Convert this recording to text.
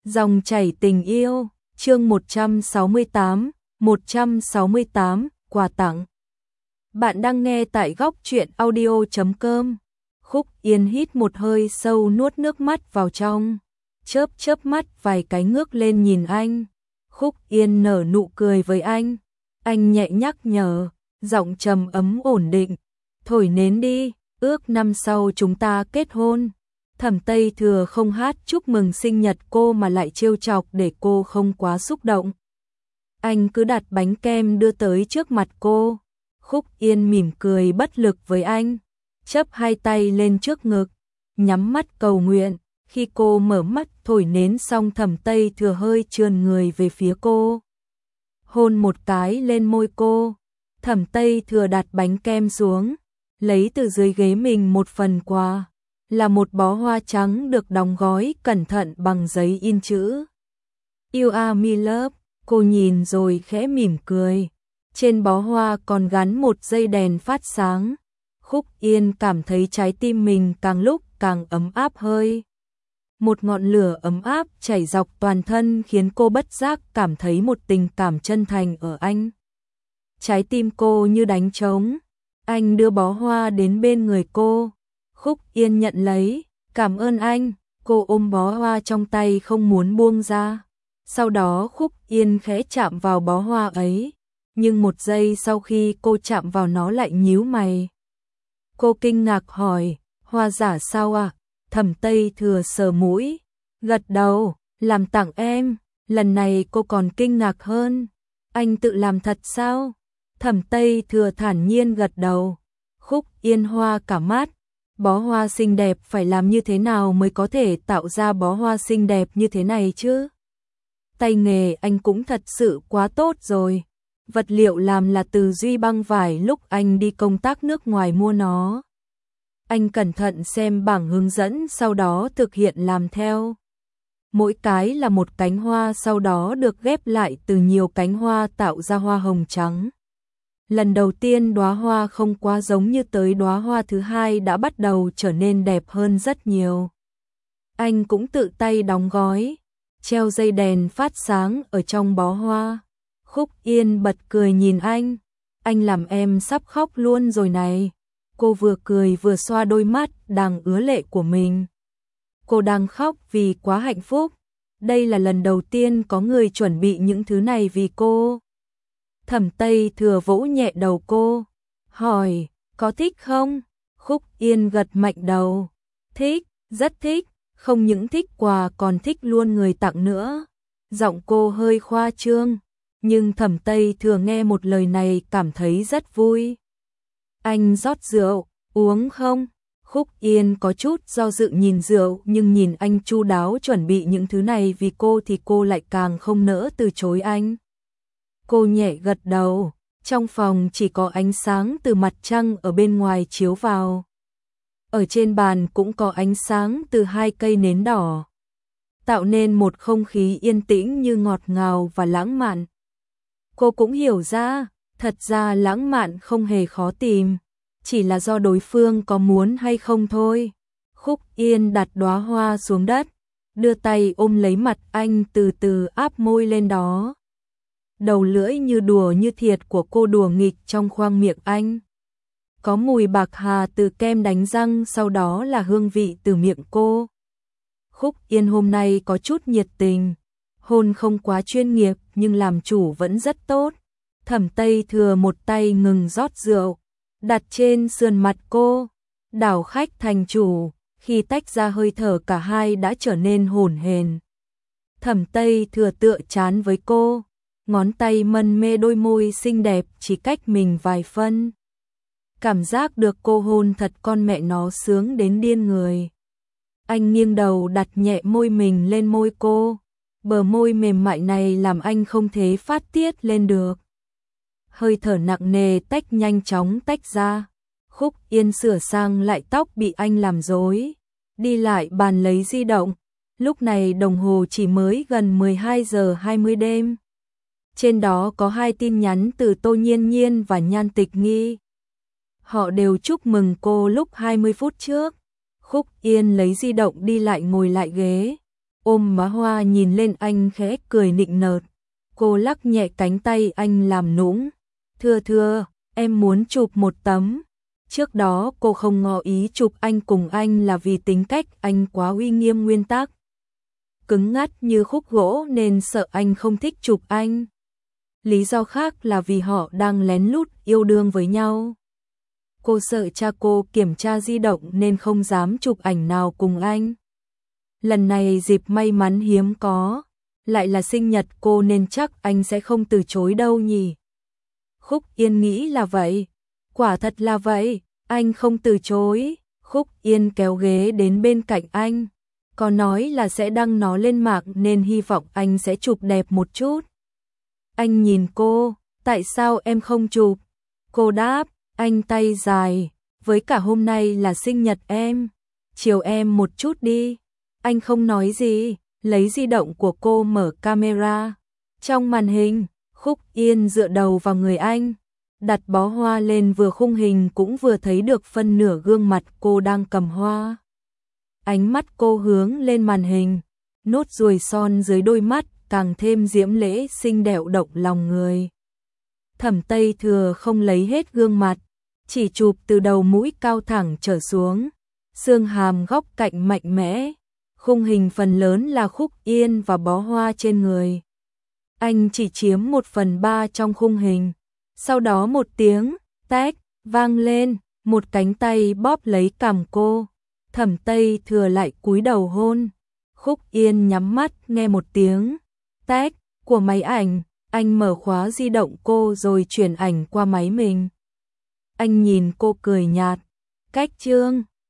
Dòng chảy tình yêu, chương 168, quà tặng. Bạn đang nghe tại góc truyện audio.com. Khúc Yên hít một hơi sâu, nuốt nước mắt vào trong, chớp mắt vài cái ngước lên nhìn anh. Khúc Yên nở nụ cười với anh nhẹ nhắc nhở, giọng trầm ấm ổn định. Thổi nến đi, ước năm sau chúng ta kết hôn. Thẩm Tây Thừa không hát chúc mừng sinh nhật cô mà lại trêu chọc để cô không quá xúc động. Anh cứ đặt bánh kem đưa tới trước mặt cô. Khúc Yên mỉm cười bất lực với anh, chắp hai tay lên trước ngực, nhắm mắt cầu nguyện. Khi cô mở mắt thổi nến xong, Thẩm Tây Thừa hơi trườn người về phía cô, hôn một cái lên môi cô. Thẩm Tây Thừa đặt bánh kem xuống, lấy từ dưới ghế mình một phần quà, là một bó hoa trắng được đóng gói cẩn thận bằng giấy in chữ You are my love. Cô nhìn rồi khẽ mỉm cười. Trên bó hoa còn gắn một dây đèn phát sáng. Khúc Yên cảm thấy trái tim mình càng lúc càng ấm áp hơi. Một ngọn lửa ấm áp chảy dọc toàn thân khiến cô bất giác cảm thấy một tình cảm chân thành ở anh. Trái tim cô như đánh trống. Anh đưa bó hoa đến bên người cô. Khúc Yên nhận lấy, cảm ơn anh. Cô ôm bó hoa trong tay không muốn buông ra. Sau đó Khúc Yên khẽ chạm vào bó hoa ấy, nhưng một giây sau khi cô chạm vào nó lại nhíu mày. Cô kinh ngạc hỏi, hoa giả sao à? Thẩm Tây Thừa sờ mũi, gật đầu, làm tặng em. Lần này cô còn kinh ngạc hơn, anh tự làm thật sao? Thẩm Tây Thừa thản nhiên gật đầu. Khúc Yên hoa cả mắt. Bó hoa xinh đẹp phải làm như thế nào mới có thể tạo ra bó hoa xinh đẹp như thế này chứ? Tay nghề anh cũng thật sự quá tốt rồi. Vật liệu làm là từ duy băng vải lúc anh đi công tác nước ngoài mua nó. Anh cẩn thận xem bảng hướng dẫn, sau đó thực hiện làm theo. Mỗi cái là một cánh hoa, sau đó được ghép lại từ nhiều cánh hoa tạo ra hoa hồng trắng. Lần đầu tiên đóa hoa không quá giống, như tới đóa hoa thứ hai đã bắt đầu trở nên đẹp hơn rất nhiều. Anh cũng tự tay đóng gói, treo dây đèn phát sáng ở trong bó hoa. Khúc Yên bật cười nhìn anh làm em sắp khóc luôn rồi này. Cô vừa cười vừa xoa đôi mắt đang ứa lệ của mình. Cô đang khóc vì quá hạnh phúc. Đây là lần đầu tiên có người chuẩn bị những thứ này vì cô. Thẩm Tây Thừa vỗ nhẹ đầu cô, hỏi, có thích không? Khúc Yên gật mạnh đầu, thích, rất thích, không những thích quà còn thích luôn người tặng nữa. Giọng cô hơi khoa trương, nhưng Thẩm Tây Thừa nghe một lời này cảm thấy rất vui. Anh rót rượu, uống không? Khúc Yên có chút do dự nhìn rượu, nhưng nhìn anh chu đáo chuẩn bị những thứ này vì cô thì cô lại càng không nỡ từ chối anh. Cô nhẹ gật đầu. Trong phòng chỉ có ánh sáng từ mặt trăng ở bên ngoài chiếu vào. Ở trên bàn cũng có ánh sáng từ hai cây nến đỏ, tạo nên một không khí yên tĩnh như ngọt ngào và lãng mạn. Cô cũng hiểu ra, thật ra lãng mạn không hề khó tìm, chỉ là do đối phương có muốn hay không thôi. Khúc Yên đặt đóa hoa xuống đất, đưa tay ôm lấy mặt anh, từ từ áp môi lên đó. Đầu lưỡi như đùa như thiệt của cô đùa nghịch trong khoang miệng anh. Có mùi bạc hà từ kem đánh răng, sau đó là hương vị từ miệng cô. Khúc Yên hôm nay có chút nhiệt tình, hôn không quá chuyên nghiệp nhưng làm chủ vẫn rất tốt. Thẩm Tây Thừa một tay ngừng rót rượu, đặt trên sườn mặt cô, đảo khách thành chủ. Khi tách ra hơi thở cả hai đã trở nên hổn hển. Thẩm Tây Thừa tựa chán với cô, ngón tay mân mê đôi môi xinh đẹp chỉ cách mình vài phân. Cảm giác được cô hôn thật con mẹ nó sướng đến điên người. Anh nghiêng đầu đặt nhẹ môi mình lên môi cô. Bờ môi mềm mại này làm anh không thể phát tiết lên được. Hơi thở nặng nề nhanh chóng tách ra. Khúc Yên sửa sang lại tóc bị anh làm rối, đi lại bàn lấy di động. Lúc này đồng hồ chỉ mới gần 12 giờ 20 đêm. Trên đó có 2 tin nhắn từ Tô Nhiên Nhiên và Nhan Tịch Nghi. Họ đều chúc mừng cô lúc 20 phút trước. Khúc Yên lấy di động đi lại ngồi lại ghế, ôm má Hoa nhìn lên anh khẽ cười nịnh nọt. Cô lắc nhẹ cánh tay anh làm nũng. Thưa, em muốn chụp một tấm. Trước đó cô không ngỏ ý chụp anh cùng anh là vì tính cách anh quá uy nghiêm nguyên tắc. Cứng ngắt như khúc gỗ nên sợ anh không thích chụp anh. Lý do khác là vì họ đang lén lút yêu đương với nhau. Cô sợ cha cô kiểm tra di động nên không dám chụp ảnh nào cùng anh. Lần này dịp may mắn hiếm có, lại là sinh nhật cô nên chắc anh sẽ không từ chối đâu nhỉ. Khúc Yên nghĩ là vậy, quả thật là vậy, anh không từ chối. Khúc Yên kéo ghế đến bên cạnh anh, có nói là sẽ đăng nó lên mạng nên hy vọng anh sẽ chụp đẹp một chút. Anh nhìn cô, tại sao em không chụp? Cô đáp, anh tay dài, với cả hôm nay là sinh nhật em, chiều em một chút đi. Anh không nói gì, lấy di động của cô mở camera. Trong màn hình, Khúc Yên dựa đầu vào người anh, đặt bó hoa lên vừa khung hình cũng vừa thấy được phân nửa gương mặt cô đang cầm hoa. Ánh mắt cô hướng lên màn hình, nốt ruồi son dưới đôi mắt càng thêm diễm lễ xinh đẹp động lòng người. Thẩm Tây Thừa không lấy hết gương mặt, chỉ chụp từ đầu mũi cao thẳng trở xuống, xương hàm góc cạnh mạnh mẽ. Khung hình phần lớn là Khúc Yên và bó hoa trên người. Anh chỉ chiếm 1/3 trong khung hình. Sau đó một tiếng tách vang lên, một cánh tay bóp lấy cằm cô. Thẩm Tây Thừa lại cúi đầu hôn. Khúc Yên nhắm mắt nghe một tiếng tách của máy ảnh. Anh mở khóa di động cô rồi chuyển ảnh qua máy mình. Anh nhìn cô cười nhạt. Cách chương